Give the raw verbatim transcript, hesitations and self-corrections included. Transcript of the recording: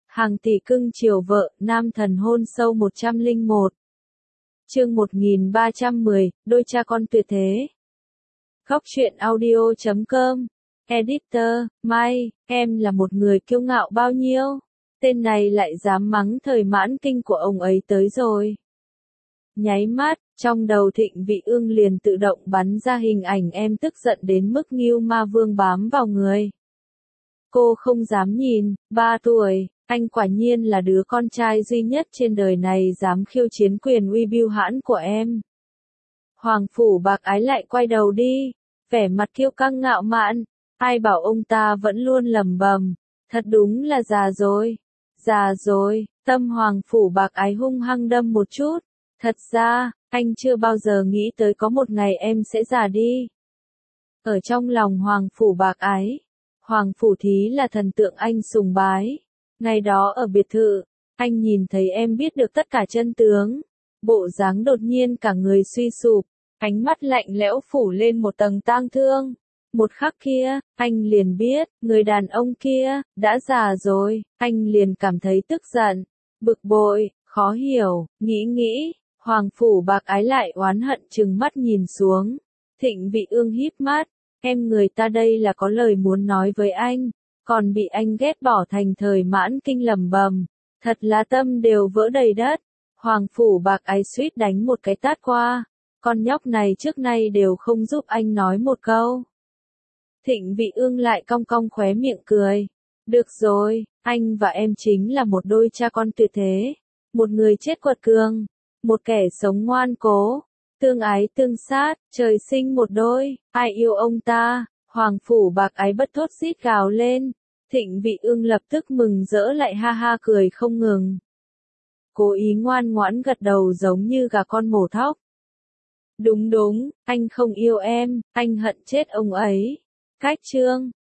Hàng tỷ cưng chiều vợ, nam thần hôn sâu một trăm lẻ một. Chương một nghìn ba trăm mười, đôi cha con tuyệt thế. Góc truyện audio chấm com. Editor, Mai, em là một người kiêu ngạo bao nhiêu? Tên này lại dám mắng thời mãn kinh của ông ấy tới rồi. Nháy mắt, trong đầu Thịnh Vị Ương liền tự động bắn ra hình ảnh em tức giận đến mức Ngưu Ma Vương bám vào người. Cô không dám nhìn, ba tuổi, anh quả nhiên là đứa con trai duy nhất trên đời này dám khiêu chiến quyền uy bưu hãn của em. Hoàng Phủ Bạc Ái lại quay đầu đi, vẻ mặt kiêu căng ngạo mạn, ai bảo ông ta vẫn luôn lẩm bẩm, thật đúng là già rồi, già rồi, tâm Hoàng Phủ Bạc Ái hung hăng đâm một chút, thật ra, anh chưa bao giờ nghĩ tới có một ngày em sẽ già đi. Ở trong lòng Hoàng Phủ Bạc Ái, Hoàng Phủ Thí là thần tượng anh sùng bái. Ngày đó ở biệt thự, anh nhìn thấy em biết được tất cả chân tướng. Bộ dáng đột nhiên cả người suy sụp, ánh mắt lạnh lẽo phủ lên một tầng tang thương. Một khắc kia, anh liền biết, người đàn ông kia, đã già rồi, anh liền cảm thấy tức giận, bực bội, khó hiểu, nghĩ nghĩ, Hoàng Phủ Bạc Ái lại oán hận trừng mắt nhìn xuống. Thịnh Vị Ương híp mắt, em người ta đây là có lời muốn nói với anh. Còn bị anh ghét bỏ thành thời mãn kinh lẩm bẩm, thật là tâm đều vỡ đầy đất. Hoàng Phủ Bạc Ái suýt đánh một cái tát qua, con nhóc này trước nay đều không giúp anh nói một câu. Thịnh Vị Ương lại cong cong khóe miệng cười, được rồi, anh và em chính là một đôi cha con tuyệt thế, một người chết quật cường, một kẻ sống ngoan cố, tương ái tương sát, trời sinh một đôi, ai yêu ông ta. Hoàng Phủ Bạc Ái bất thốt rít gào lên. Thịnh Vị Ương lập tức mừng rỡ lại ha ha cười không ngừng. Cố ý ngoan ngoãn gật đầu giống như gà con mổ thóc. Đúng đúng, anh không yêu em, anh hận chết ông ấy. Cách chương.